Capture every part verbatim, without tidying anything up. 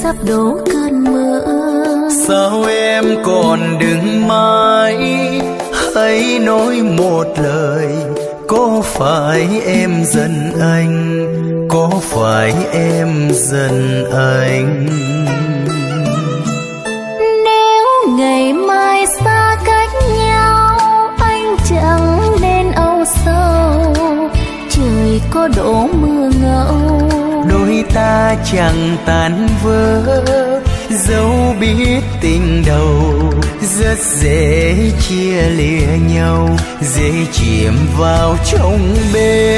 sắp đổ cơn mưa. Sao em còn đứng mãi, hãy nói một lời. Có phải em giận anh, có phải em giận anh? Nếu ngày mai xa cách nhau, anh chẳng nên âu sầu. Trời có đổ mưa ngâu, đôi ta chẳng tan vỡ. Dẫu biết tình đầu rất dễ chia lìa nhau, dễ chìm vào trong bể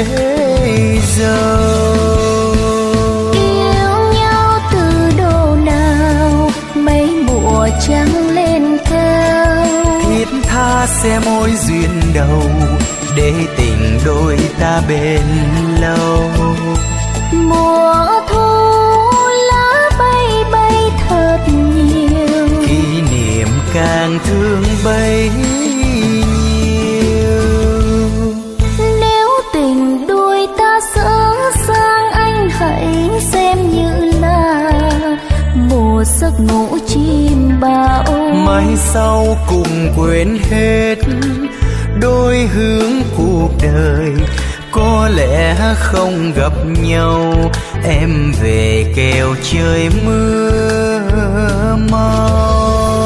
dâu. Yêu nhau từ độ nào, mấy mùa trăng lên cao. Thiết tha sẽ mối duyên đầu, để tình đôi ta bền lâu. Mùa thu lá bay bay thật nhiều, kỷ niệm càng thương bấy nhiêu. Nếu tình đôi ta dở dang, anh hãy xem như là một giấc ngủ chim bao. mai sau cùng quên hết đôi hướng cuộc đời. Có lẽ không gặp nhau, em về kèo trời mưa mau.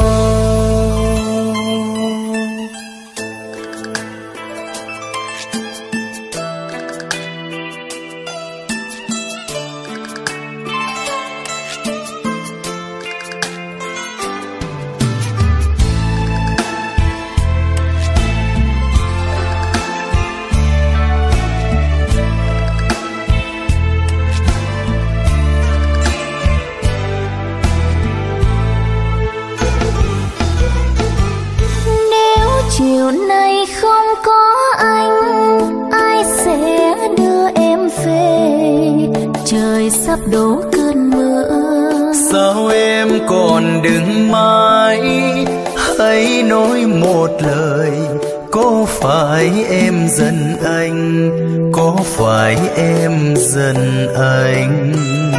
Chiều nay không có anh, ai sẽ đưa em về? Trời sắp đổ cơn mưa. Sao em còn đứng mãi, hãy nói một lời. Có phải em giận anh, có phải em giận anh?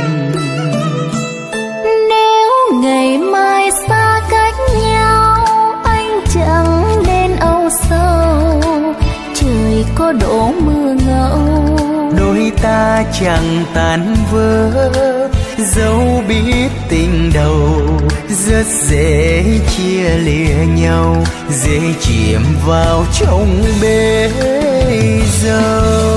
Nếu ngày mai xa cách nhau, anh chẳng sâu. Trời có đổ mưa ngâu, đôi ta chẳng tan vỡ. Dẫu biết tình đầu rất dễ chia lìa nhau, dễ chìm vào trong bể dâu.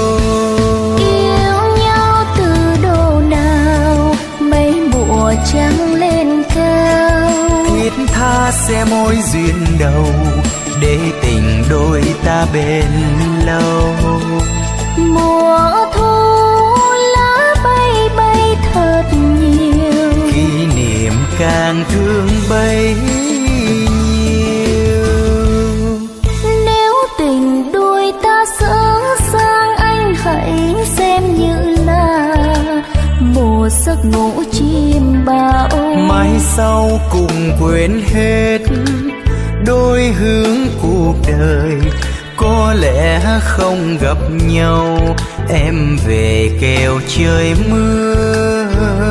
Yêu nhau từ độ nào, mấy mùa trăng lên cao. Thiết tha sẽ mối duyên đầu, để tình đôi ta bền lâu. Mùa thu lá bay bay thật nhiều, kỷ niệm càng thương bấy nhiêu. Nếu tình đôi ta dở dang, anh hãy xem như là một giấc ngủ chim bao. mai sau cùng quên hết đôi hướng cuộc đời. Có lẽ không gặp nhau, em về kèo trời mưa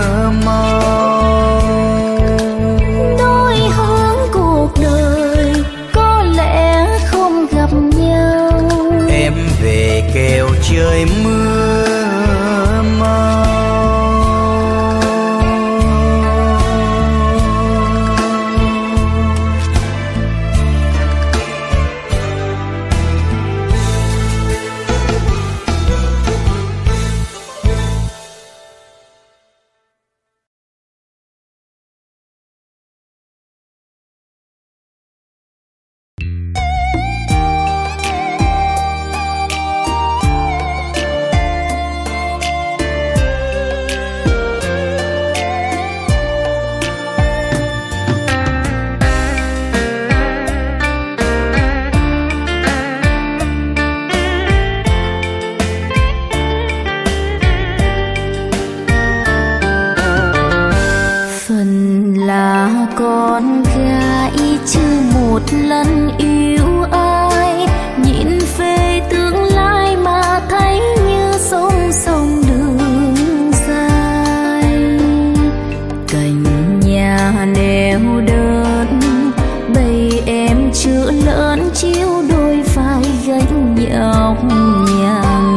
mau. Đôi hướng cuộc đời có lẽ không gặp nhau, em về kèo trời mưa mau. chiếu đôi vai gánh nhọc nhằn.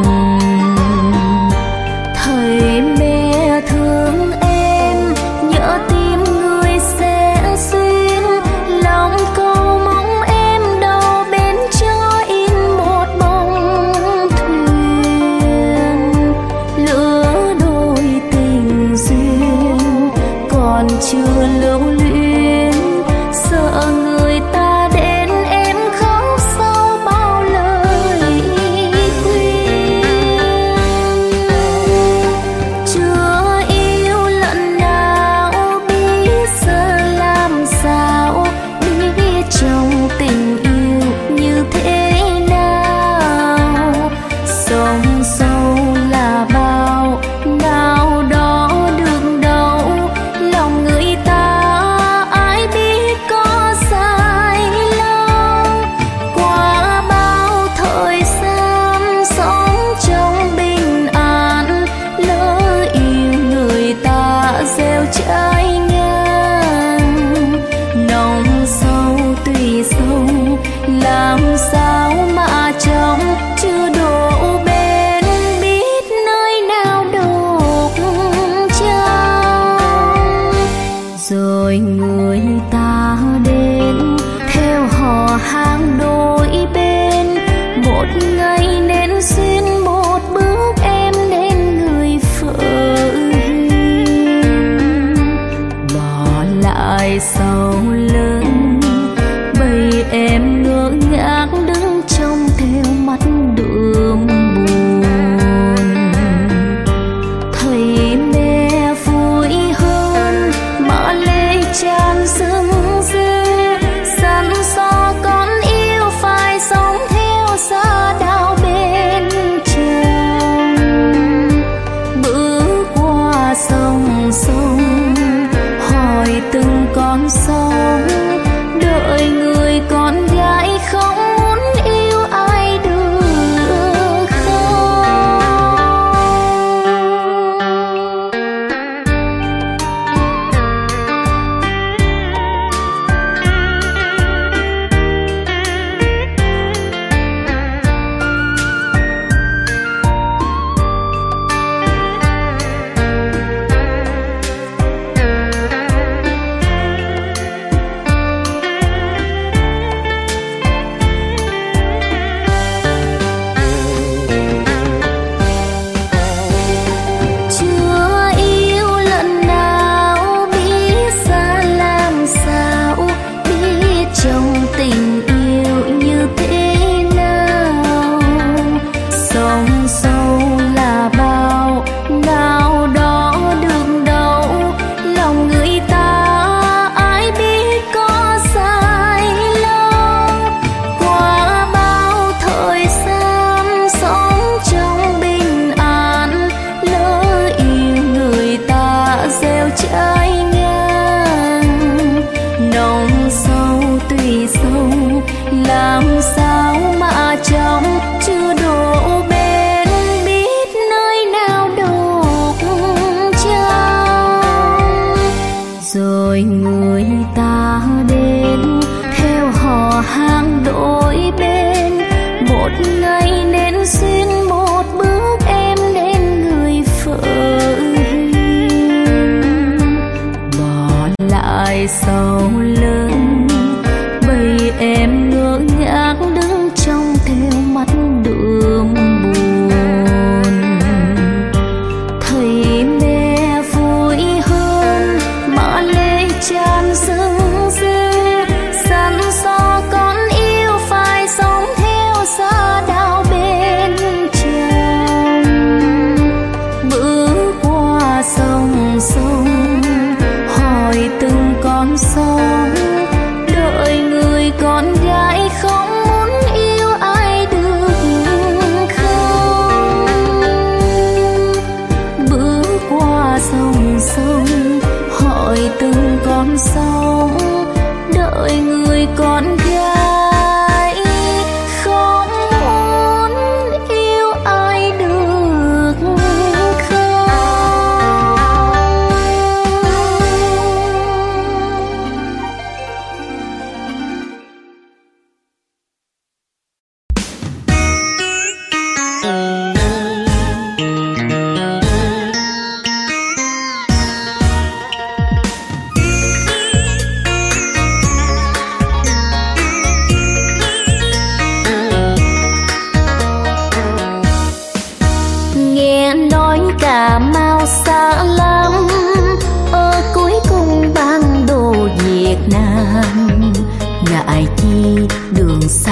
Thầy mẹ thương em, nhớ tim người sẽ xuyên, lòng câu mong em đâu bên cho in một bóng thuyền. Lứa đôi tình duyên còn chưa lưu luyến, sợ người ta đến em khóc sau bao lời khuyên. Chưa yêu lần nào biết giờ làm sao, biết trong tình yêu như thế nào. Sông sâu là bao, nào đó đường đâu, lòng người ta ai biết có dài lâu. Qua bao thời gian sống trong bình an, lỡ yêu người ta gieo trái ngang. Nồng sâu tùy sâu, làm sao mà trong chưa đổ bên, biết nơi nào đục trong. Rồi người ta đến theo họ hàng đôi bên, một ngày nên xuyên một bước em đến người vợ hiền. Bỏ lại sau lưng bầy em ngơ ngác đứng trông theo mắt đượm buồn. Thầy mẹ vui hơn mà lệ tràn rưng rưng, dặn dò con yêu phải sống theo giá đạo bên chồng. Bước qua sông sông hỏi từng con sông, đợi người con gái không muốn yêu ai được không. Chưa yêu lần nào biết ra làm sao, biết trong tình yêu như thế nào. Sông sâu là bao, nào đó đường đâu, lòng người ta ai biết có dài lâu. Qua bao thời gian sống trong bình an, lỡ yêu người ta gieo trái ngang. Nồng sâu tùy sâu, làm sao mà trong chưa đổ bên, biết nơi nào đục trong. Rồi người ta đến theo họ hàng đôi bên, một ngày nên xuyên một bước em đến người vợ hiền. Bỏ lại sau lưng bầy em ngơ ngác đứng trông theo mắt đượm buồn. Thầy mẹ vui hơn mà lệ tràn rưng rưng, dặn dò con yêu phải sống theo giá đạo bên chồng. Bước qua sông sông hỏi từng con sông, đợi người con gái không muốn yêu ai được không. Bước qua sông sông hỏi từng con sông, đợi người con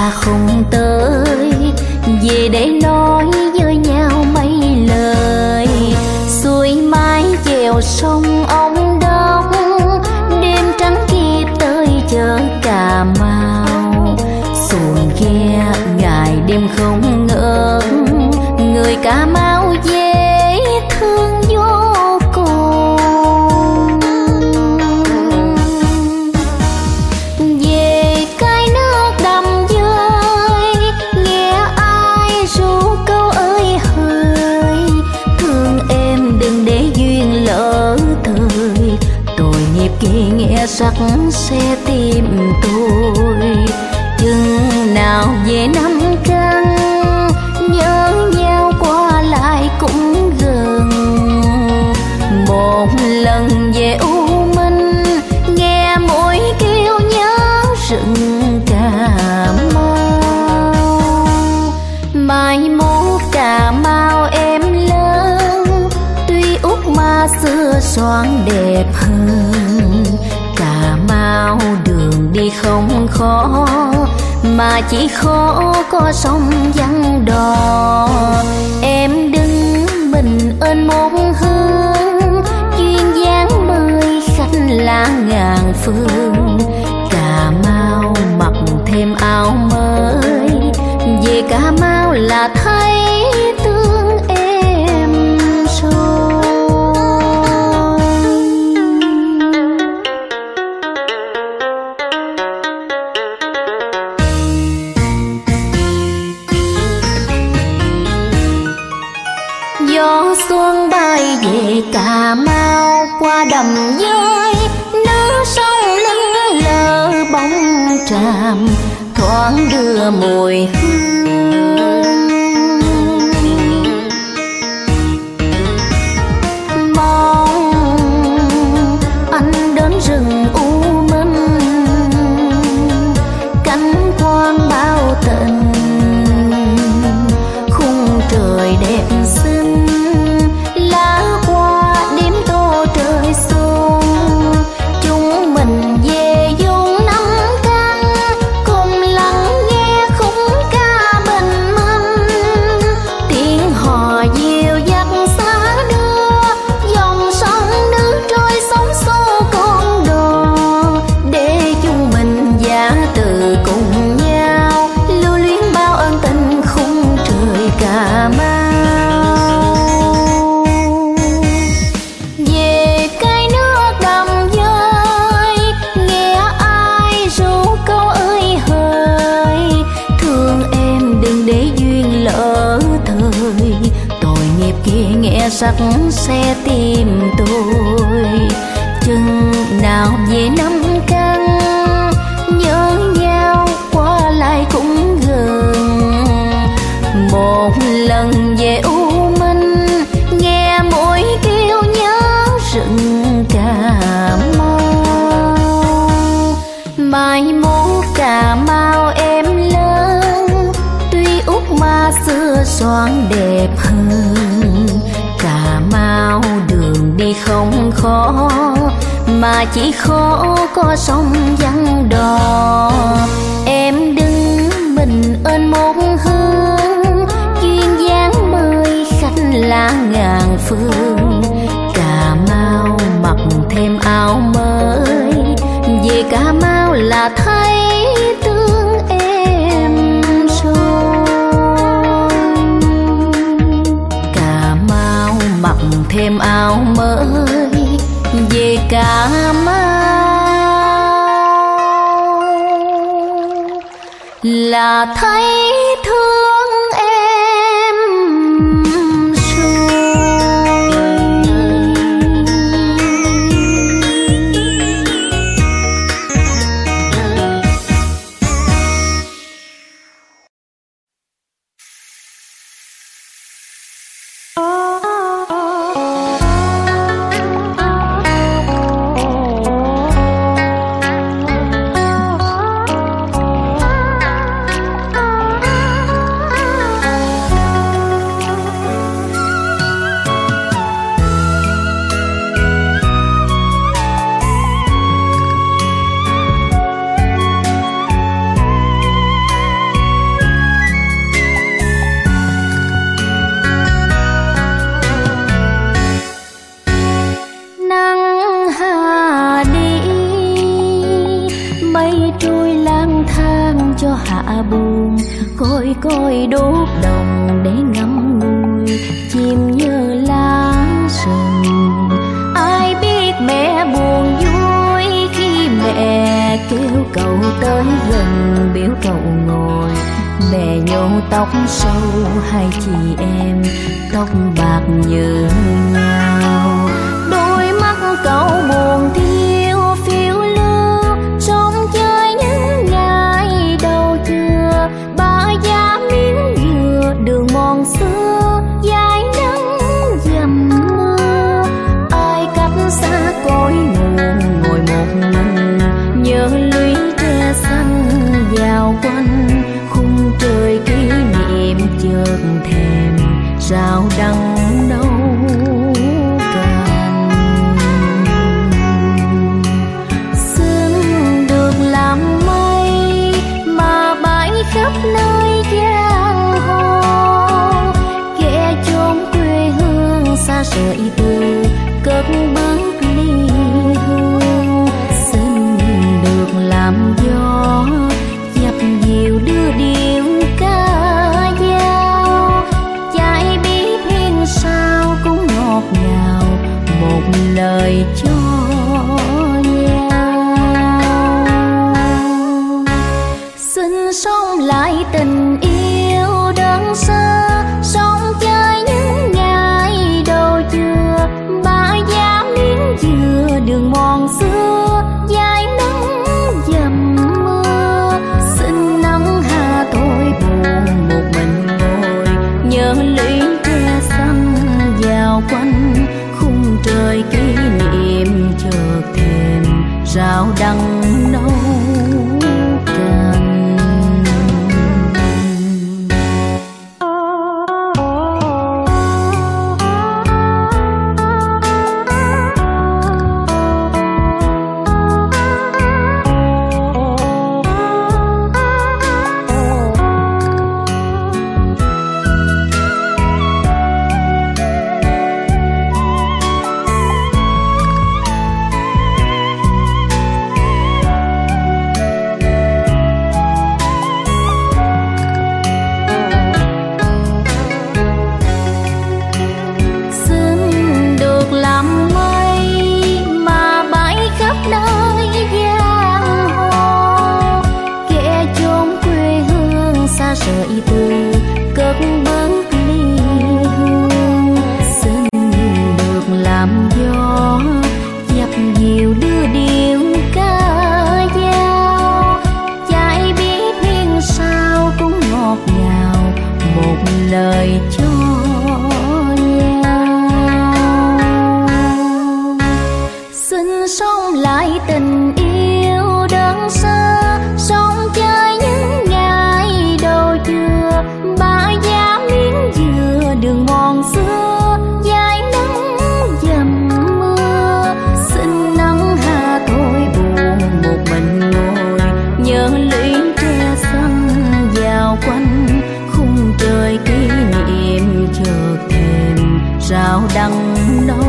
ta không tới về để nói với nhau mấy lời. Xuôi mái chèo sông ông đốc, đêm trắng kia tới chợ Cà Mau. Xuồng ghe ngày đêm không ngớt, người Cà Mau dễ thương vô cùng. Về cái nước đầm dơi, nghe ai ru câu ơi hời, thương em đừng để duyên lỡ thời. Tội nghiệp kia nghe sắc xe tim tôi, chừng nào về năm căn nhớ nhau qua lại cũng gần. Một lần về U Minh nghe mũi kêu nhớ rừng Cà Mau. Mai mốt Cà Mau em lớn, tuy út mà xưa xoan đẹp hơn. Cà Mau đường đi không khó, mà chỉ khó có sông vắng đò. Em đứng mình ơn một hướng, duyên dáng mời khách là ngàn phương. Cà Mau mặc thêm áo mới, về Cà Mau là thấy thương em rồi. Gió xuân bay về Cà Mau qua đầm dơi, nước sông lững lờ bóng tràm thoáng đưa mùi hương. Mong anh đến rừng U Minh, cánh quang bao tình, khung trời đẹp xinh, lá hoa đêm tô trời xuân. Chúng mình về vùng năm căn, cùng lắng nghe khúc ca bình minh. Tiếng hò dìu dắt xa đưa, dòng sông nước trôi sóng xô con đò. Để chúng mình giả từ cùng nhau, lưu luyến bao ơn tình khung trời Cà Mau. Về cái nước đầm dơi, nghe ai ru câu ơi hời, thương em đừng để duyên lỡ thời. Tội nghiệp kia nghe sắc xe tim tôi, chừng nào về năm căn nhớ nhau qua lại cũng gần. Một lần về U Minh nghe mũi kêu nhớ rừng Cà Mau. Mai mốt Cà Mau em lớn, tuy út mà xưa xoan đẹp hơn. Cà Mau đường đi không khó, mà chỉ khó có sông vắng đò. Em đứng mình ơn một hướng, duyên dáng mời khách là ngàn phương. Cà Mau mặc thêm áo mới, về Cà Mau là thấy thương em rồi. Cà Mau mặc thêm áo mới, về Cà Mau là thấy thương em rồi. buồn, côi côi đốt đồng để ngắm ngùi chim như lá rừng. Ai biết mẹ buồn vui khi mẹ kêu cậu tới gần, biểu cậu ngồi. Mẹ nhổ tóc sâu hai chị em, tóc bạc như nhau. Đôi mắt cậu buồn thiêu phiêu lưu, sống chơi những ngày đầu trưa. Ba giá miếng dừa đường mòn xưa, dài nắng dầm mưa. Ai cách xa cõi nguồn ngồi một mình, nhớ lũy tre xanh vào quanh. Khung trời kỷ niệm chợt thèm, rau đắng nấu cành. Xin được làm mây mà bay khắp nơi giang hồ, ghé chốn quê hương xa rời từ cất bước ly hương. Xin được làm gió dập dìu đưa điệu ca dao, chạy biết hiên sao cũng ngọt ngào một lời cho nhau. Xin sống lại tình yêu đơn sơ, sống chơi những ngày đầu trưa. Ba giá miếng dừa đường mòn xưa, dài nắng dầm mưa. Xin nắng hà tôi buồn một mình ngồi, nhớ lũy tre xanh vào quanh. Khung trời kỷ niệm chợt thèm, rau đắng nấu cành. Rời từ cất bước ly hương. Xin được làm gió dập dìu đưa điệu ca dao, chạy biết hiên sao cũng ngọt ngào một lời cho nhau. Xin sống lại tình yêu đơn sơ, sống chơi những ngày đầu trưa. Ba giá miếng dừa đường mòn xưa, dài nắng dầm mưa. Xin nắng hà tôi buồn một mình ngồi, nhớ lũy tre xanh vào quanh. Khung trời kỷ niệm chợt thèm, rau đắng nấu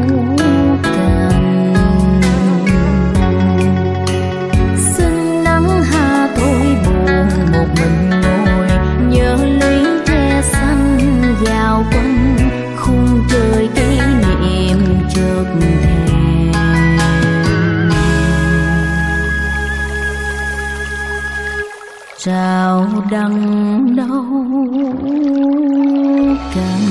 cành. Xin nắng hà tôi buồn một mình ngồi, nhớ lũy tre xanh vào quanh. Khung trời kỷ niệm chợt thèm, rau đắng nấu cành.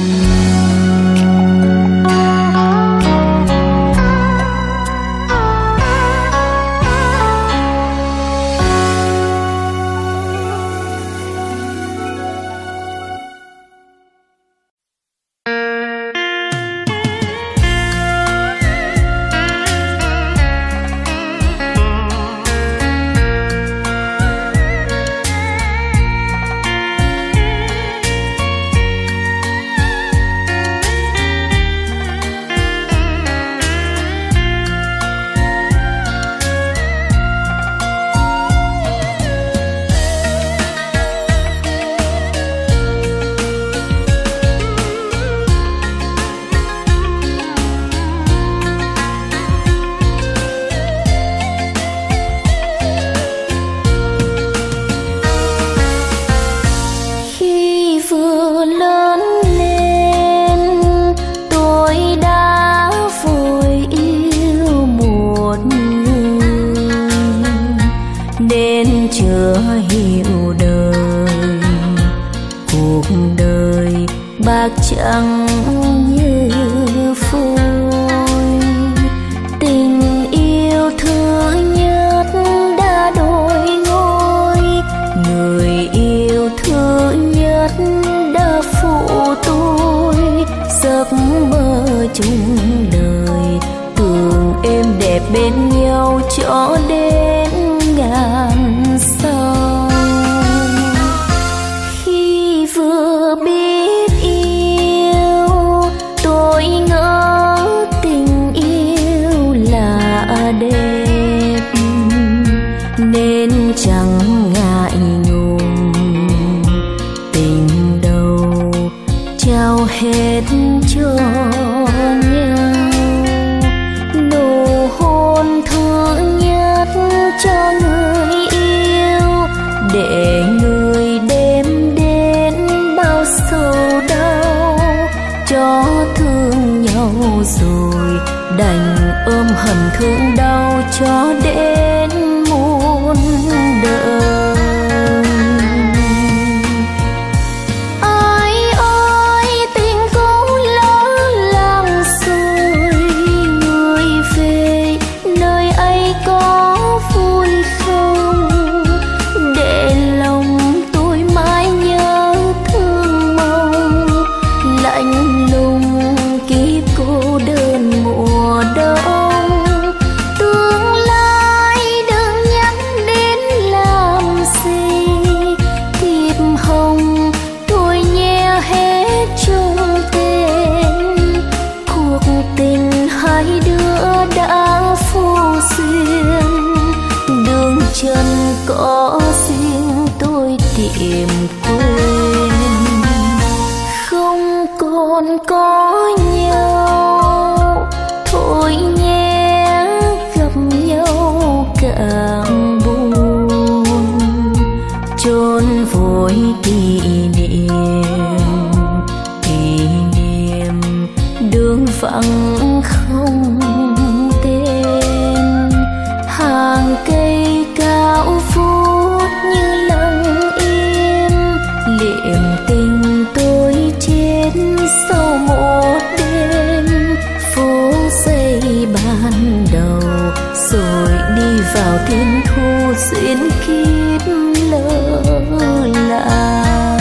bạc chẳng như phôi. Tình yêu thứ nhất đã đổi ngôi, người yêu thứ nhất đã phụ tôi. Giấc mơ chung đời tưởng êm đẹp bên nhau cho đến ngàn sau. Khi vừa biết yêu tôi ngỡ tình yêu là đẹp, nên chẳng ngại ngùng tình đầu trao hết cho nhau. Nụ hôn thứ nhất cho người yêu để người đem đến bao sầu đau. Cho thương nhau rồi đành ôm hận thương đau cho đến muôn đời. Ai ơi tình cũ lỡ làng rồi, người về nơi ấy có vui không? Để lòng tôi mãi nhớ thương mong, lạnh lùng kiếp cô đơn mùa đông. Tương lai đừng nhắc đến làm gì, thiệp hồng tôi nhẹ hết trong tên. Cuộc tình hai đứa đã phô duyên, đường chân có riêng tôi tìm quên. Không còn có nhau thôi nhé, gặp nhau càng buồn. Chôn vội kỷ niệm, kỷ niệm đường vắng không tên. Hàng cây cao vút như lặng im, liệm tình tôi chết sau một đêm. Phố giây ban đầu rồi đi vào thiên thu, duyên kiếp lỡ làng.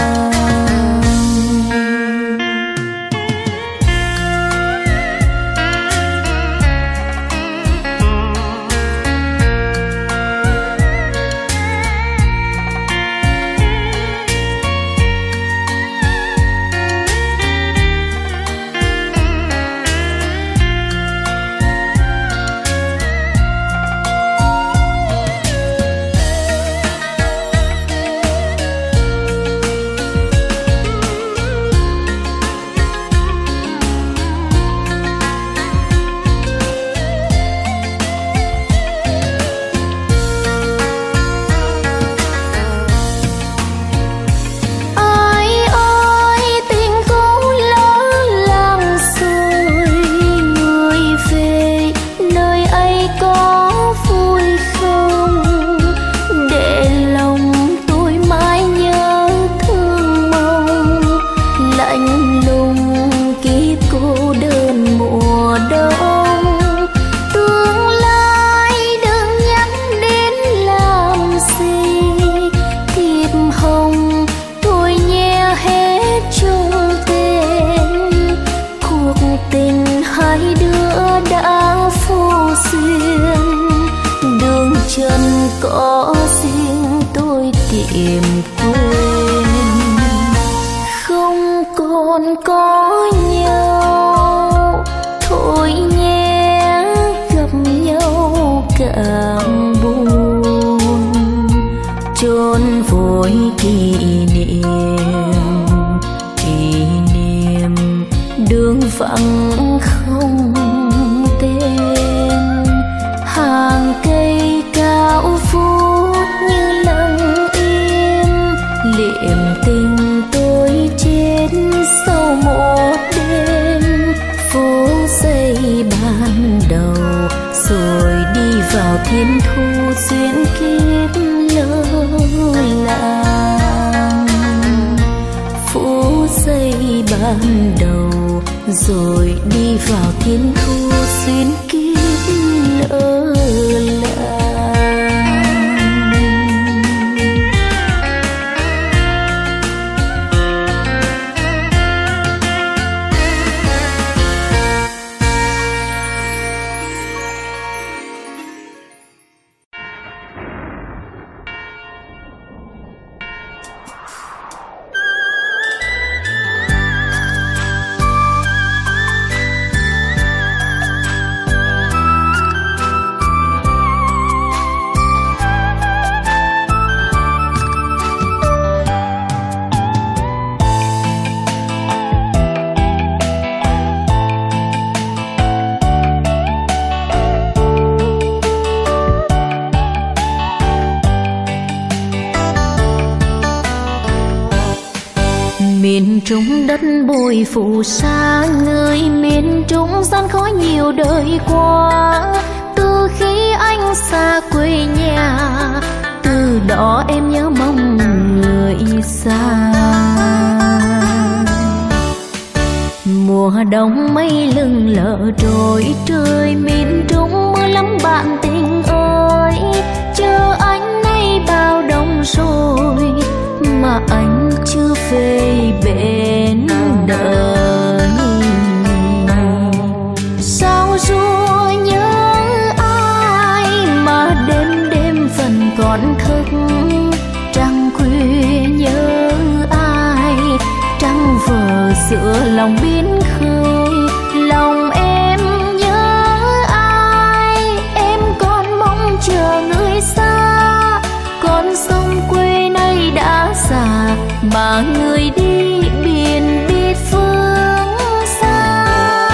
Có riêng tôi tìm quên. Không còn có nhau thôi nhé, gặp nhau càng buồn. Chôn vội kỷ niệm, kỷ niệm đường vắng không tên. Hàng cây cao vút như lặng im, liệm tình tôi chết sau một đêm. Phố giây ban đầu rồi đi vào thiên thu, duyên kiếp lỡ làng. Phố giây ban ban đầu, rồi đi vào thiên thu xuyên kiếp lỡ làng. Miền Trung đất bụi phù sa, người miền Trung gian khó nhiều đời qua. Từ khi anh xa quê nhà, từ đó em nhớ mong người xa. Mùa đông mây lưng lờ trôi trời, miền Trung mưa lắm bạn tình ơi. Chờ anh nay bao đông rồi mà anh chưa về bên đời. Sao ru nhớ ai mà đêm đêm vẫn còn thức, trăng khuya nhớ ai, trăng vờ giữa lòng biến khơi. Lòng em nhớ ai, em còn mong chờ người xa. Con sông quê nay đã già mà người đi biển biết phương xa.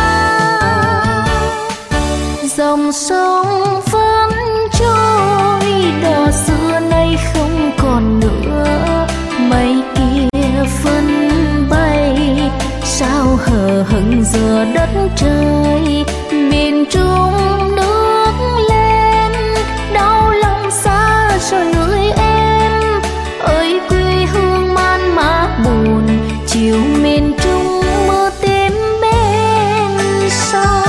Dòng sông vẫn trôi, đò xưa nay không còn nữa. Mây kia phân bay, sao hờ hững giữa đất trời. Miền Trung nước lên, đau lòng xa rồi người em. Ơi quê hương man mác buồn, chiều miền Trung mưa tím bên sông.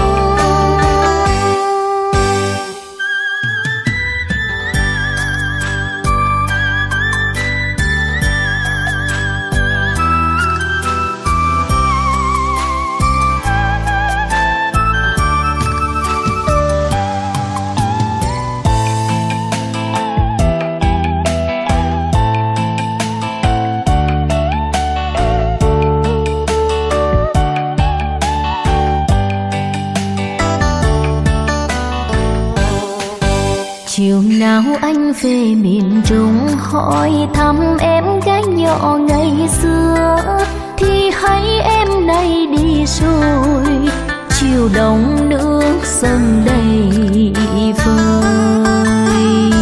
Chiều nào anh về miền Trung hỏi thăm em gái nhỏ ngày xưa, thì thấy em nay đi rồi. Chiều đông nước dâng đầy vơi,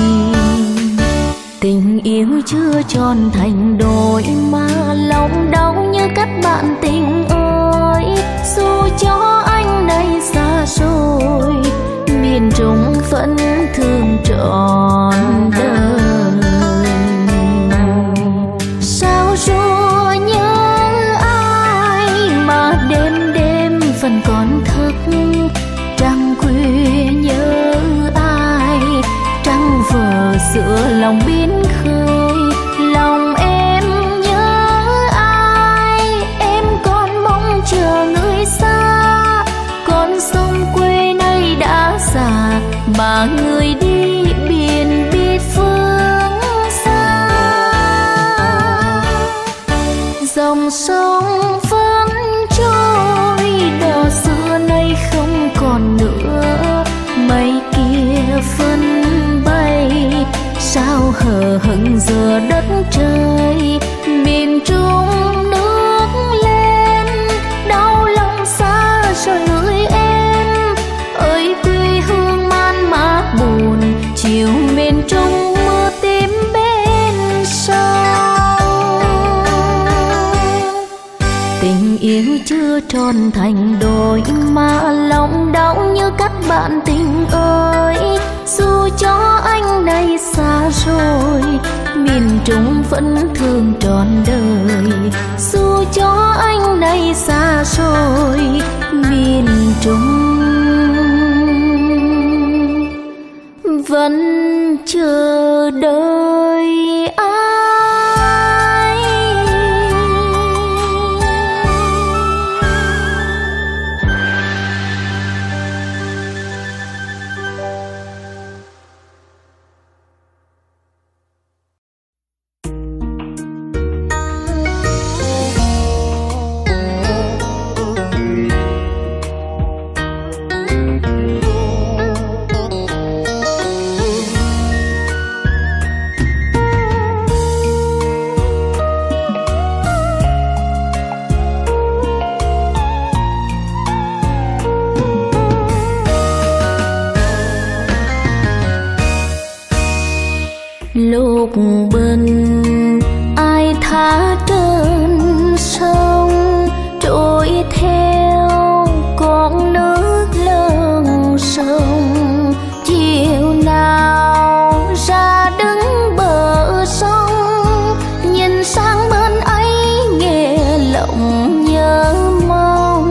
tình yêu chưa tròn thành đôi mà lòng đau như cắt bạn tình ơi. Dù cho anh nay xa rồi, miền Trung vẫn thương trọn đời. Sao ru nhớ ai mà đêm đêm vẫn còn thức, trăng khuya nhớ ai, trăng vờ giữa lòng biến khơi. Lòng em nhớ ai, em còn mong chờ người xa. Con sông quê nay đã già mà người đi biển biết phương xa. Dòng sông vẫn trôi, đò xưa nay không còn nữa. Mây kia phân bay, sao hờ hững giữa đất trời. Miền Trung nước lên, đau lòng xa rồi người em. Ơi quê hương man mác buồn, chiều miền Trung mưa tím bên sông. Tình yêu chưa tròn thành đôi mà lòng đau như các bạn tình ơi. Dù cho anh nay xa rồi, miền Trung vẫn thương trọn đời. Dù cho anh nay thả trên sông trôi theo con nước lơn sông. Chiều nào ra đứng bờ sông, nhìn sang bên ấy nghe lòng nhớ mong.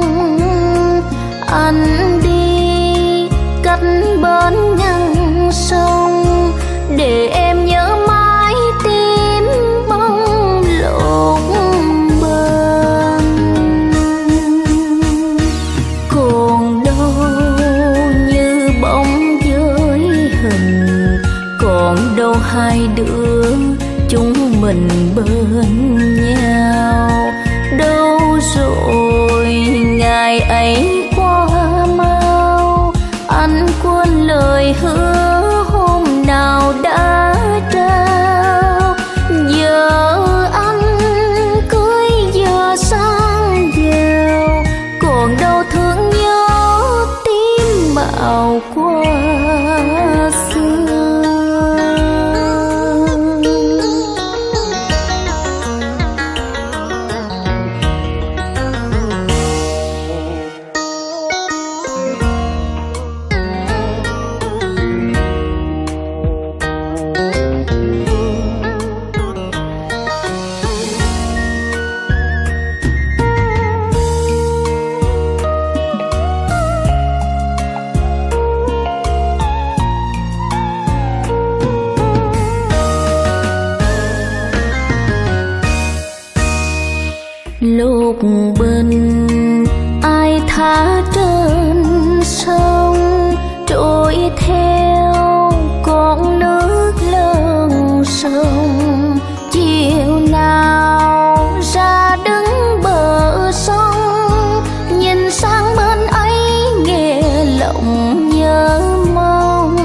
Anh đi cách bên ngăn sông để em nhớ mãi tim bóng lộn bên. Còn đâu như bóng với hình, còn đâu hai đứa chúng mình bên nhau. Đâu rồi ngày ấy qua mau, anh quên lời hứa hôm nào đã trao. Giờ anh cưới giờ sang giàu, còn đâu thương nhớ tim mạo qua xưa. Lúc bình ai thả trên sông trôi theo con nước lơn sông. Chiều nào ra đứng bờ sông, nhìn sang bên ấy nghe lòng nhớ mong.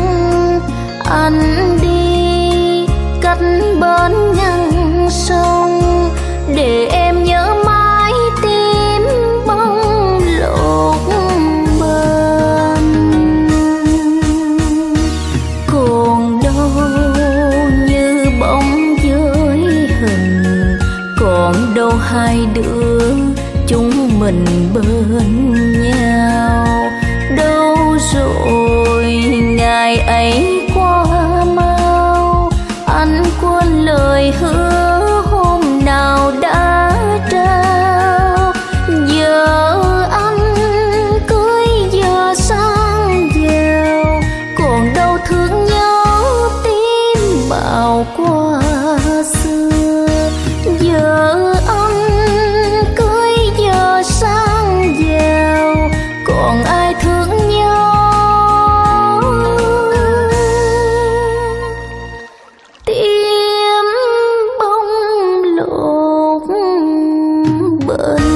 Anh đi cách bên ngăn sông để em nhớ mãi tim bóng lộn bên. Còn đâu như bóng với hình, còn đâu hai đứa chúng mình bên nhau. Đâu rồi ngày ấy qua mau, anh quên lời hứa hôm nào đã trao. Giờ anh cưới giờ sang giàu, còn đâu thương nhớ tim bạo qua xưa. Giờ anh cưới giờ sang giàu, còn ai thương nhớ tim bóng lộn bên.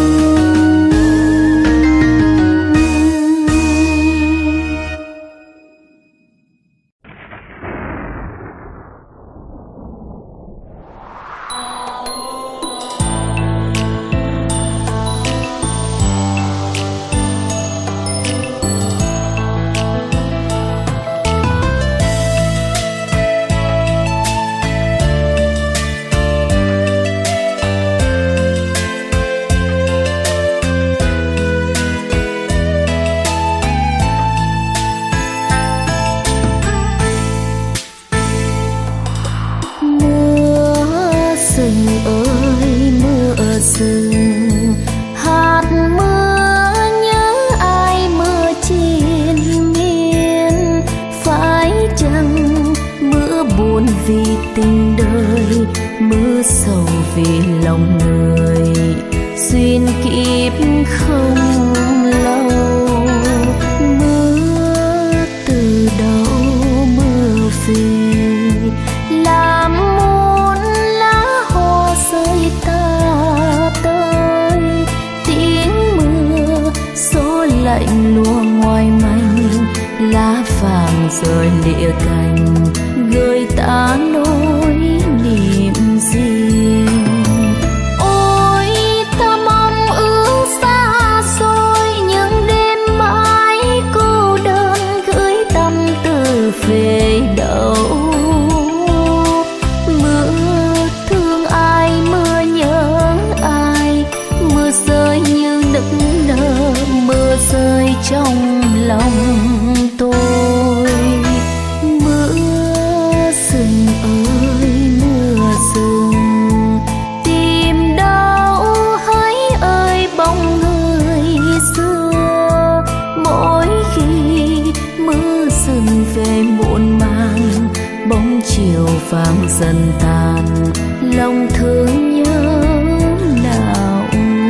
Rừng hạt mưa nhớ ai mưa trên miên. Phải chăng mưa buồn vì tình đời, mưa sầu vì lòng người, duyên kiếp không lâu. Mưa từ đâu mưa về, làm muôn lá hoa rơi ta tới. Tiếng mưa gió lạnh lùa ngoài manh, lá vàng rơi lịa cành, gửi ta nỗi niềm riêng. Ôi ta mong ước xa trong lòng tôi. Mưa rừng ơi mưa rừng, tìm đâu hỡi ơi bóng người xưa. Mỗi khi mưa rừng về muộn màng, bóng chiều vàng dần tàn, lòng thương nhớ nào.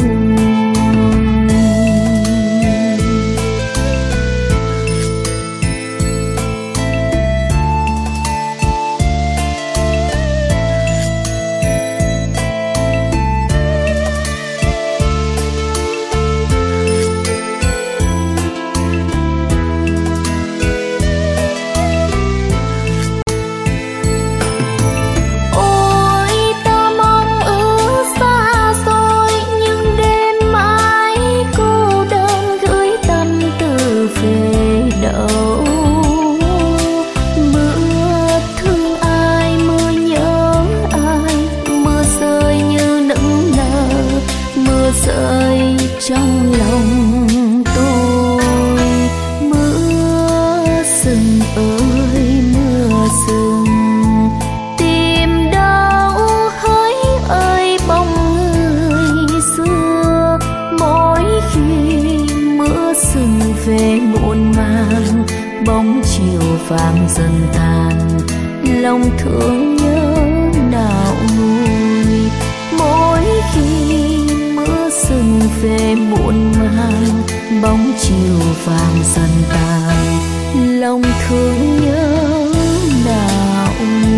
Rơi trong lòng tôi. Mưa rừng ơi mưa rừng, tìm đâu hỡi ơi bóng người xưa. Mỗi khi mưa rừng về muộn màng, bóng chiều vàng dần tàn, lòng thương nhớ nào nguôi. Mỗi khi rừng về muộn màng, bóng chiều vàng dần tàn, lòng thương nhớ nào.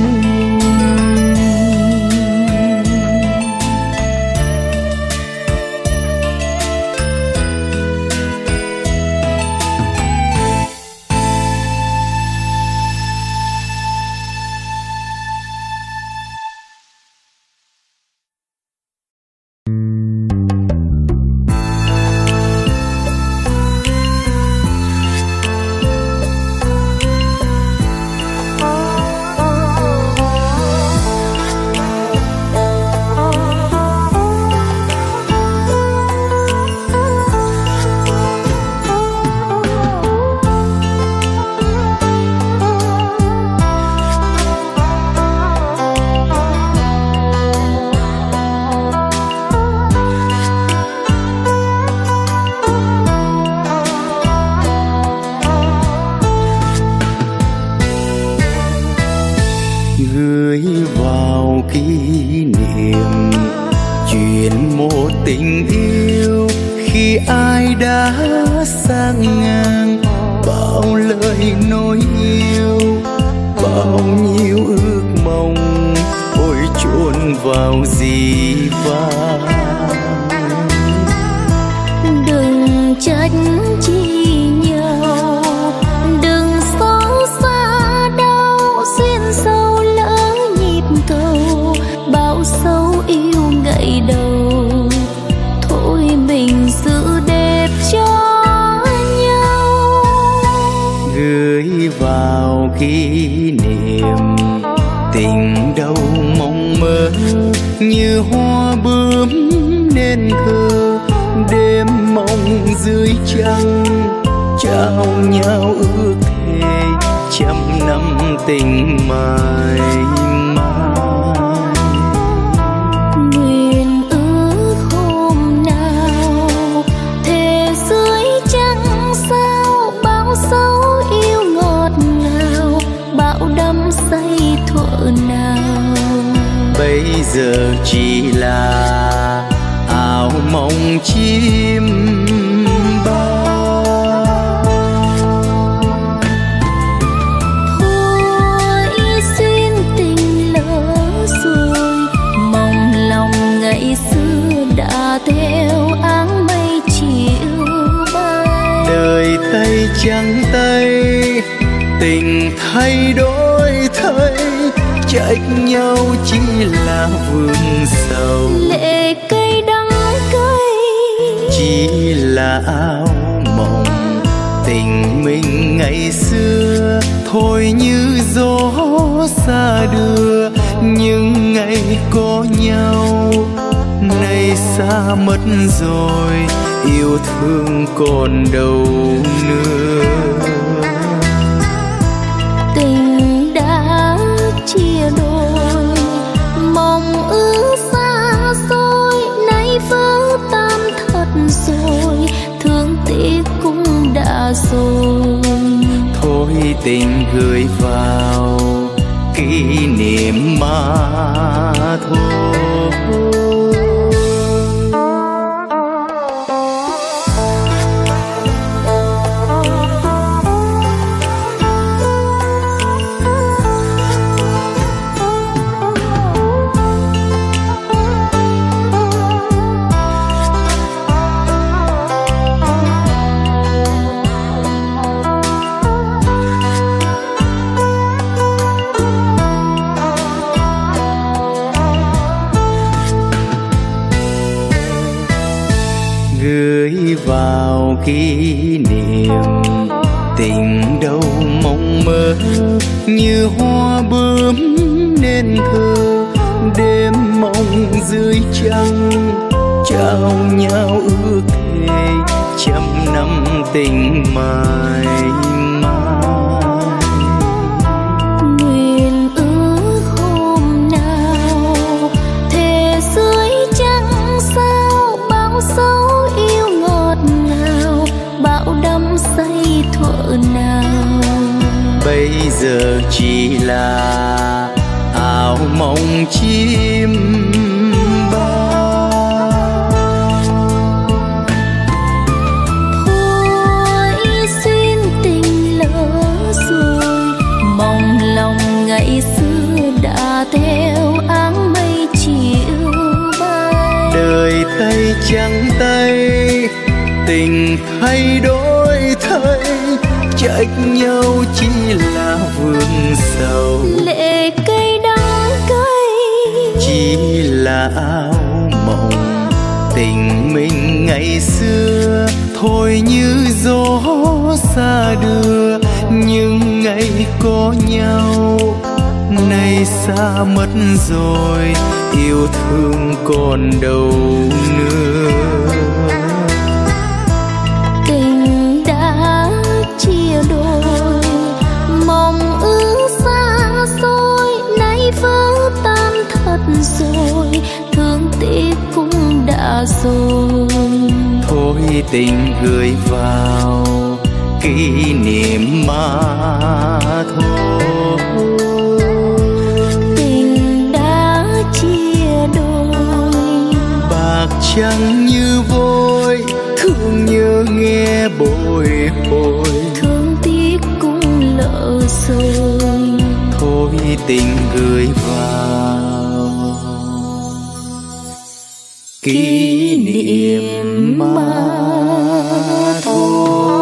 Gửi vào kỷ niệm chuyện một tình yêu, khi ai đã sang ngang bao lời nói yêu, bao nhiêu ước mong ôi chôn vào dĩ vãng. Đừng trách chi nhau, đừng xót xa đau, duyên sâu lỡ nhịp cầu, bao sâu yêu ngày đầu. Thôi mình giữ đẹp cho nhau, gửi vào kỷ niệm tình đâu mong mơ, như hoa bướm nên thơ. Đêm mong dưới trăng trao nhau ước thề, trăm năm tình mãi mãi. Nguyện ước hôm nào thề dưới trăng sao, bao dấu yêu ngọt ngào, bão đắm say thuở nào. Bây giờ chỉ là ảo mộng chim bao. Thôi duyên tình lỡ rồi, mong lòng ngày xưa đã theo áng mây chiều bay. Đời tay trắng tay, tình thay đổi thay, trách nhau chỉ là vườn sầu. Lệ cây đắng cay chỉ là áo mộng tình mình ngày xưa, thôi như gió xa đưa những ngày có nhau. Này xa mất rồi, yêu thương còn đâu nữa. Tình đã chia đôi, mong ước xa xôi, nay vỡ tan thật rồi, thương tiếc cũng đã rồi. Thôi tình gửi vào kỷ niệm mà thôi. Gửi vào kỷ niệm tình đâu mong mơ, như hoa bướm nên thơ, đêm mong dưới trăng trao nhau ước thề trăm năm tình mãi mãi. Nguyện ước hôm nào thề dưới trăng sao, bao dấu yêu ngọt ngào, bão đắm say thuở nào. Bây giờ chỉ là ảo mộng chim bao. Thôi duyên tình lỡ rồi, mong lòng ngày xưa đã theo áng mây chiều bay. Đời tay trắng tay, tình thay đổi thay, trách nhau chỉ là vương sầu. Lệ cây đắng cay chỉ là áo mộng tình mình ngày xưa, thôi như gió xa đưa những ngày có nhau, nay xa mất rồi, yêu thương còn đâu nữa. tình đã chia đôi, mong ước xa xôi, nay vỡ tan thật rồi, thương tiếc cũng đã rồi. Thôi tình gửi vào kỷ niệm mà thôi. Tình đã chia đôi, bạc trắng như vôi, thương nhớ nghe bồi hồi, thương tiếc cũng lỡ rồi. thôi tình gửi vào kỷ niệm mà thôi.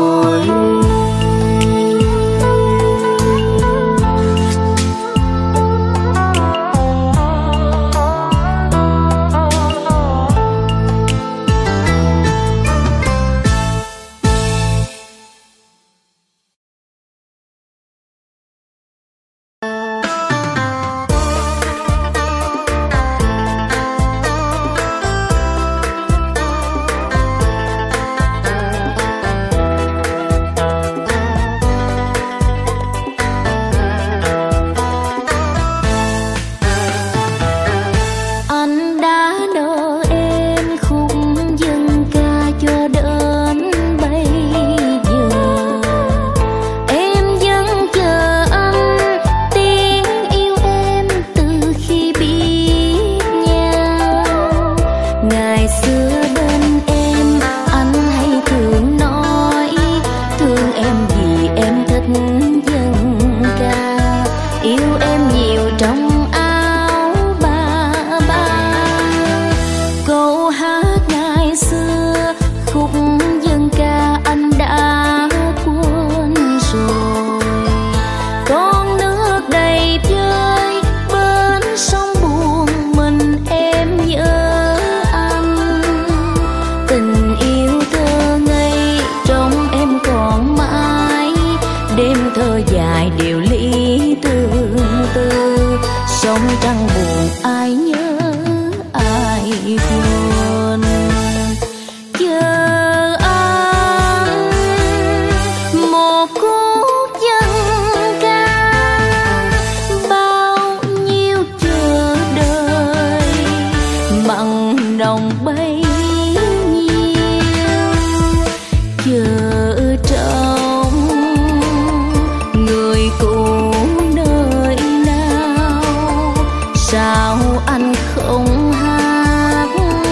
lòng bấy nhiêu. Chờ trông người cũ nơi nào, sao anh không hát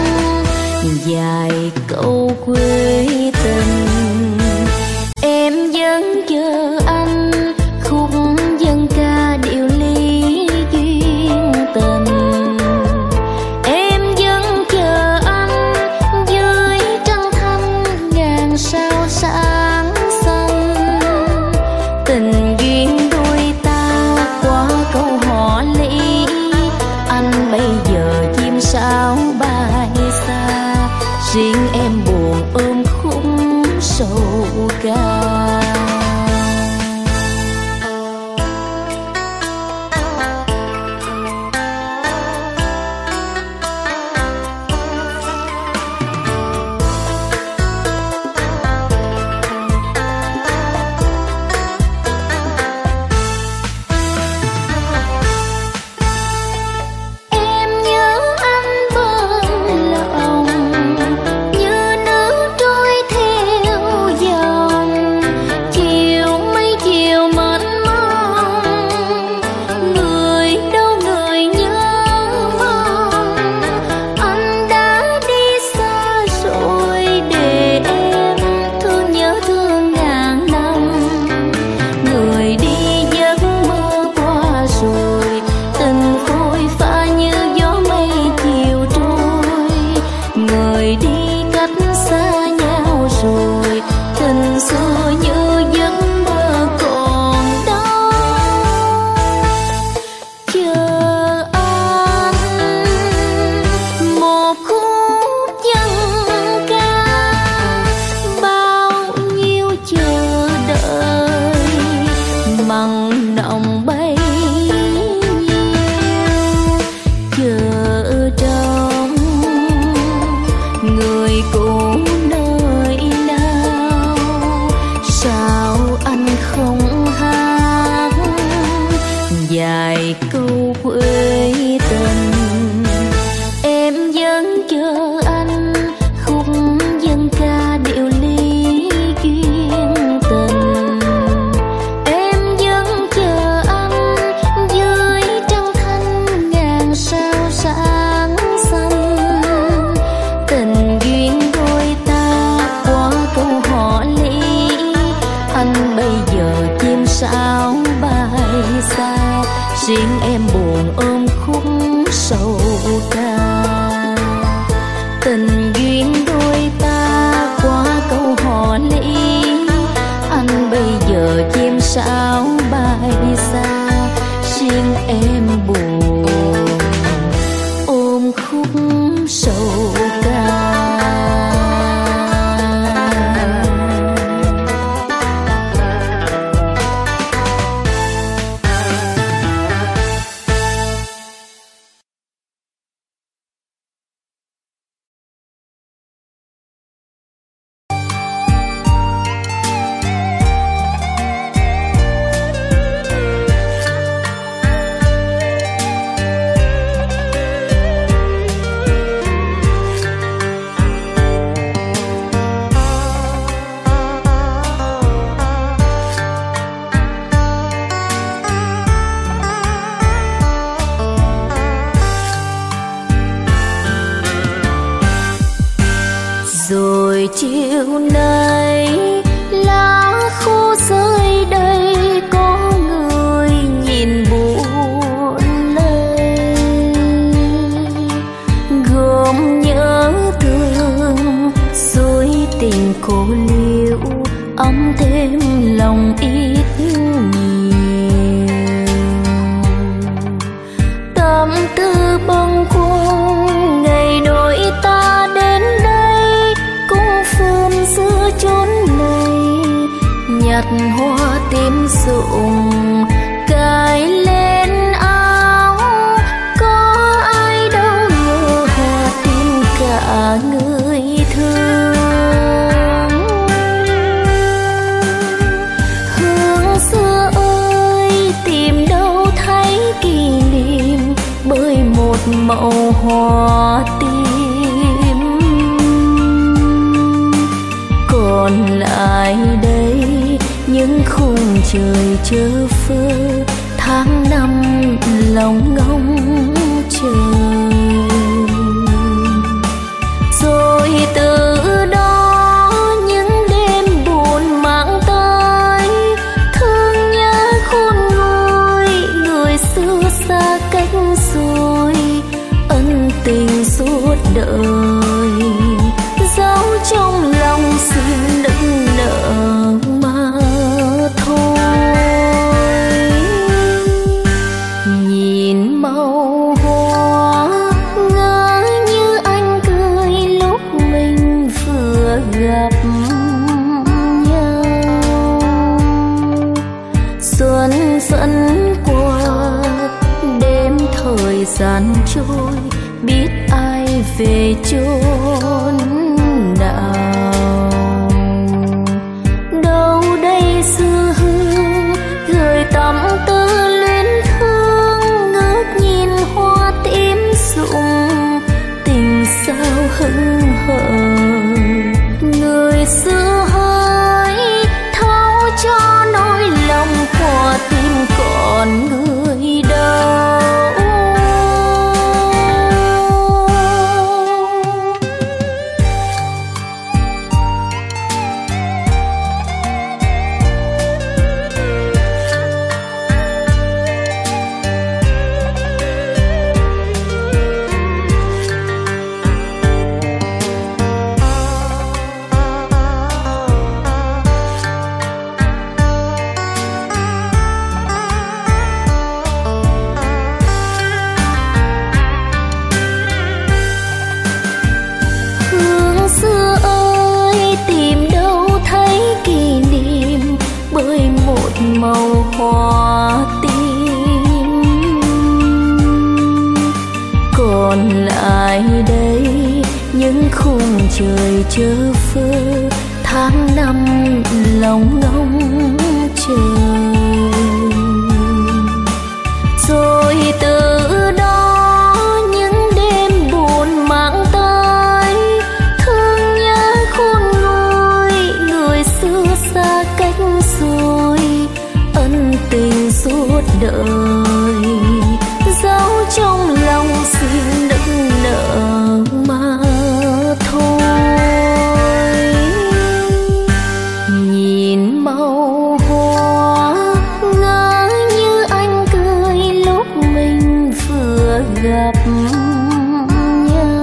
vài câu quê tình. Em vẫn chờ anh khúc dân ca điệu ly duyên tình. Em vẫn chờ anh dưới trăng thanh ngàn sao sáng xanh. Tình duyên đôi ta qua câu họ ly, anh bây giờ chim sáo bay xa. Riêng em buồn ôm khúc sầu ca. Vài câu quê tình. Em vẫn chờ anh khúc dân ca điệu ly duyên tình. Em vẫn chờ anh dưới trăng thanh ngàn sao sáng xanh. Tình duyên đôi ta qua câu họ ly, anh bây giờ chim sáo bay xa. Riêng em buồn ôm khúc sầu ca. Tình duyên đôi ta qua câu họ ly, anh bây giờ chim sáo bay xa. Riêng em buồn ôm khúc sầu ca. Rồi chiều nay lá khô rơi đây, có người nhìn buồn lên, gồm nhớ thương dối tình cô liễu, ấm thêm lòng ít nhiều. Tâm tư bâng khuâng ngày đôi ta đến đây, cũng phương giữa chốn này nhặt hoa tím rụng cài lên áo. Có ai đâu ngờ hà tin cả người thương. Hương xưa ơi tìm đâu thấy kỷ niệm, bởi một màu hoa tím. trời chớ phơ, tháng năm lòng ngóng chờ. Rồi từ đó những đêm buồn mang tới, thương nhớ khôn nguôi, người xưa xa cách rồi, ân tình suốt đời dấu trong lòng xin đừng nợ mà thôi. Nhìn màu hoa ngỡ như anh cười lúc mình vừa gặp nhau. Xuân dẫn qua đêm thời gian trôi, biết ai về chốn nào. Đâu đây xưa hương gửi tâm tư luyến thương, ngước nhìn hoa tím rụng tình sao hững hờ. Người xưa hỡi thấu cho nỗi lòng của tim còn người đâu. Màu hoa tím còn lại đây những khung trời chớ phơ, tháng năm lòng ngóng chờ. Rồi từ đó những đêm buồn mang tới, thương nhớ khôn nguôi, người xưa xa cách rồi, ân tình suốt đời dấu trong lòng xin đừng nợ mà thôi. Nhìn màu hoa ngỡ như anh cười lúc mình vừa gặp nhau.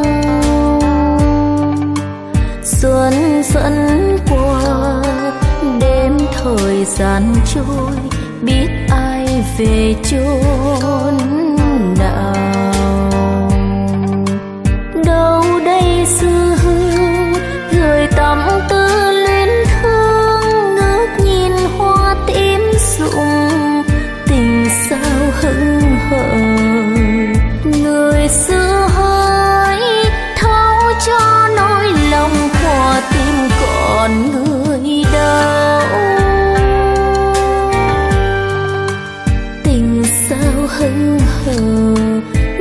Xuân dẫn qua đêm thời gian trôi, biết ai về chốn nào. Đâu đây xưa hương gửi tâm tư luyến thương, ngước nhìn hoa tím rụng tình sao hững hờ. Người xưa hỡi thấu cho nỗi lòng của tim còn người đâu. Hững hờ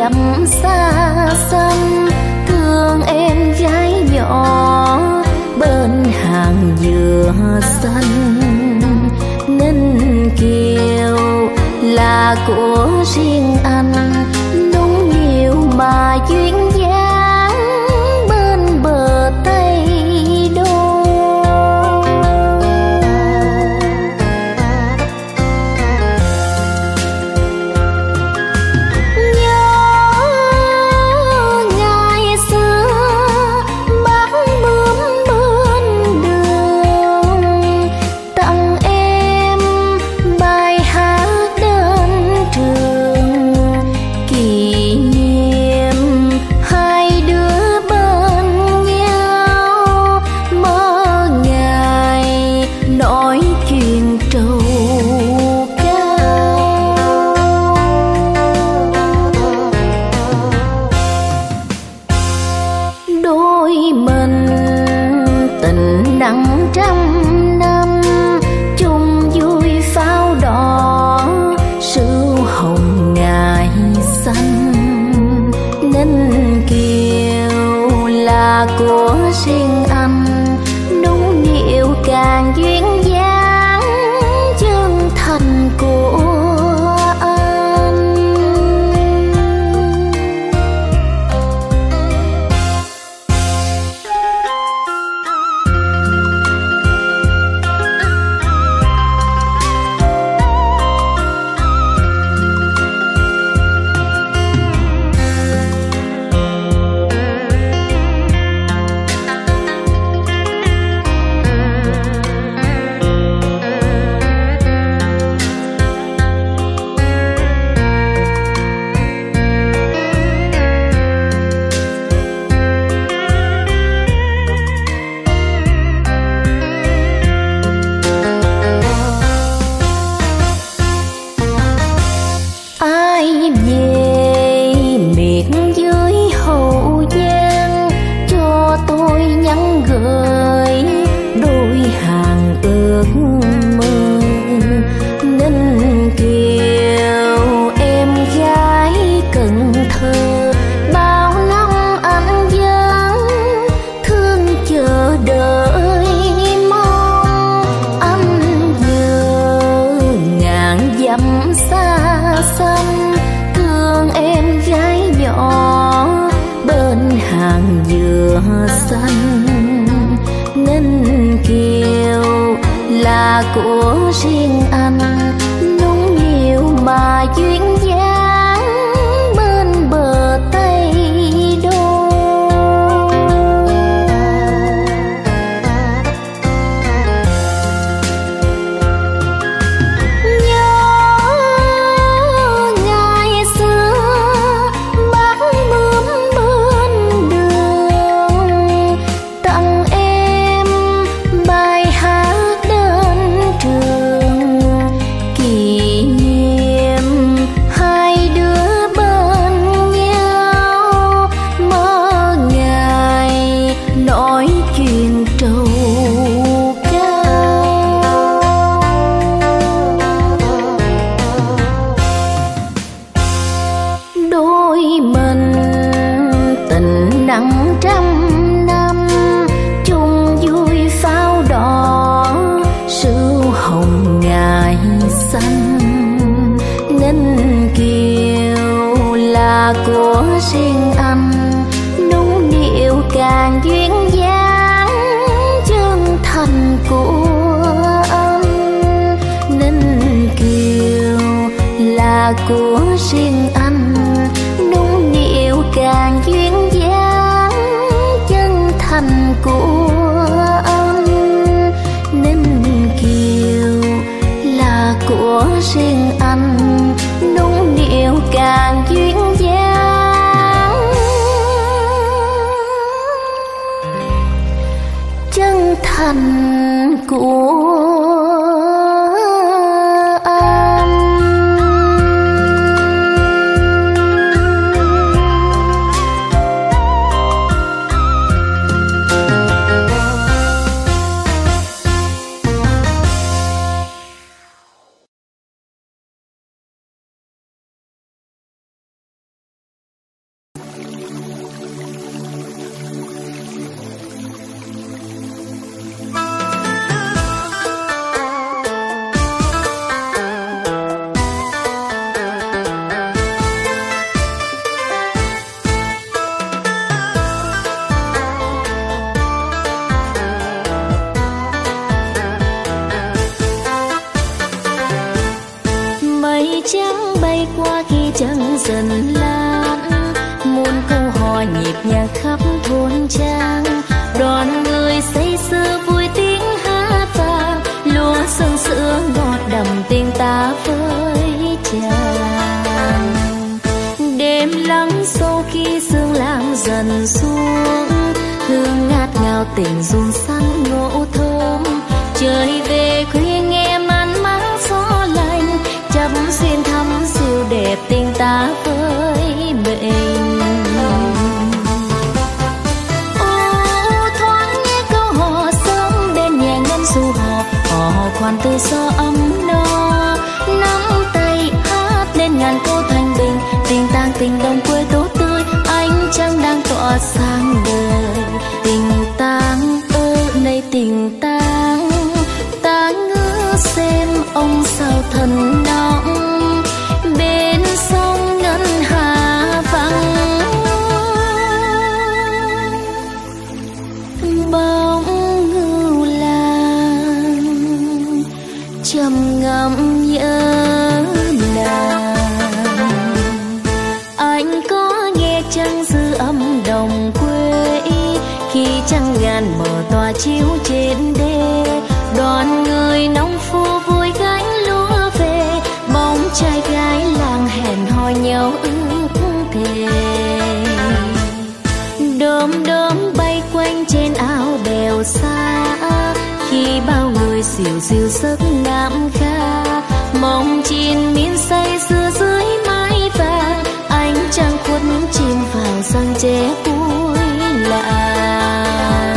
dặm xa xăm, thương em gái nhỏ bên hàng dừa xanh. Ninh Kiều là của riêng anh, đúng nhiều mà duyên dáng bên bờ Tây Đô. Nhớ ngày xưa bác bướm bên đường, tặng em bài hát đến trường, kỷ niệm hai đứa bên nhau, mơ ngày nói chuyện trầu cao. Đôi mình tình đắng trăm năm, chung vui pháo đỏ sưu hồng ngày xanh. Ninh Kiều là của riêng anh, đúng điệu càng duyên dáng chân thành của anh. Ai về miệt dưới Hậu Giang cho tôi nhắn gửi đôi hàng ước mơ. Ninh Kiều em gái Cần Thơ, bao năm anh vẫn thương chờ đợi mong. Anh giờ ngàn dặm xa xăm, thương em gái nhỏ bên hàng dừa xanh. Ninh Kiều là của riêng anh, đúng nhiều mà duyên dáng bên bờ Tây Đô. Nhớ ngày xưa bác bướm bên đường, tặng em bài hát đến trường, kỷ niệm hai đứa bên nhau, mơ ngày nói chuyện trầu cao. Đôi mình tình đắng trăm năm, chung vui pháo đỏ sưu hồng ngày xanh. Ninh Kiều là của riêng anh, đúng điệu càng duyên dáng chân thành của anh. Ninh Kiều là của riêng anh, đúng điệu càng duyên dáng chân thành của anh. Ninh Kiều là của riêng anh, đúng điệu càng duyên dáng chân thành của dần lan, muôn câu hò nhịp nhàng khắp thôn trang. Đoàn người say sưa vui tiếng hát vang, lúa sương sữa ngọt đậm tình ta với chàng. Đêm lắng sâu khi sương lãng dần xuống, hương ngát ngào tình run sắn ngộ thơm. Trời về khuya nghe man mát gió lạnh, chấp duyên thắm siêu đẹp tình ta với mình. Ô thoáng nghe câu hò sớm bên nhẹ ngân du hò, hò khoan từ gió ấm no. Nắm tay hát lên ngàn câu thanh bình, tình tang tình đồng quê tốt tươi, ánh trăng đang tỏa sáng đời. Tình tang ơ này tình tang, ta ngỡ xem ông sao thần nóng bên sông ngân hà vắng. Bóng ngưu lang trầm ngâm nhớ nàng, anh có nghe trăng dư âm đồng quê khi trăng ngàn mở tỏa chiếu trên đê. Đoàn người nông phu vui gánh lúa về, bóng trai gái làng hẹn hò nhau ước thề. Đom đóm bay quanh trên áo bèo xa, khi bao người dịu dịu giấc ngắm kha. Mong chim miên say sưa dưới mái vàng, ánh trăng khuất chìm vào răng tre cuối làng.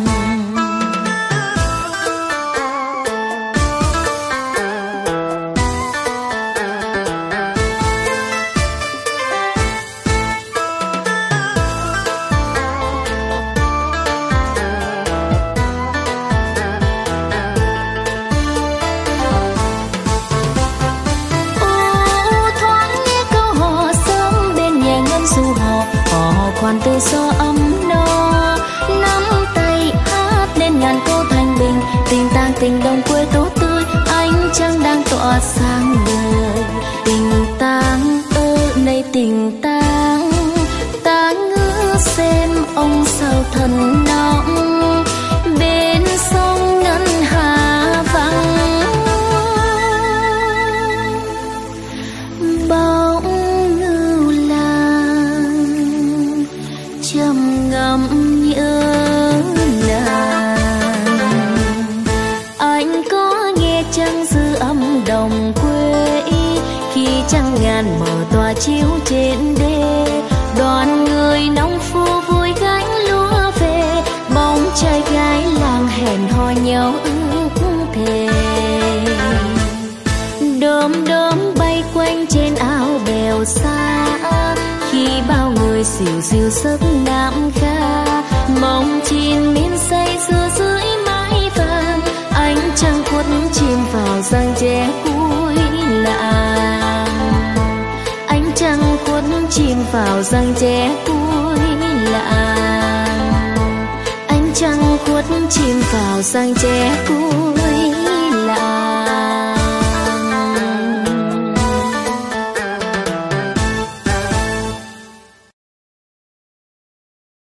Khoan từ gió ấm no, nắm tay hát lên ngàn câu thanh bình, tình tang tình đồng quê tốt tươi, ánh trăng đang tỏa sáng đời. Tình tang ơ này tình tang, ta ngỡ xem ông sao thần nóng bên sông ngân hà vắng. Bóng ngưu lang trầm ngâm nhớ nàng, anh có nghe trăng dư âm đồng quê khi trăng ngàn mở tỏa chiếu trên đê. Đoàn người nông phu vui gánh lúa về, bóng trai gái làng hẹn hò nhau ước thề. Đom đóm bay quanh trên áo bèo xa, khi bao người dịu dịu giấc ngắm kha. Mong chim miên say sưa dưới mái vàng, ánh trăng khuất chìm vào răng tre cuối làng. Ánh trăng khuất chìm vào răng tre cuối làng. Ánh trăng khuất chìm vào răng tre cuối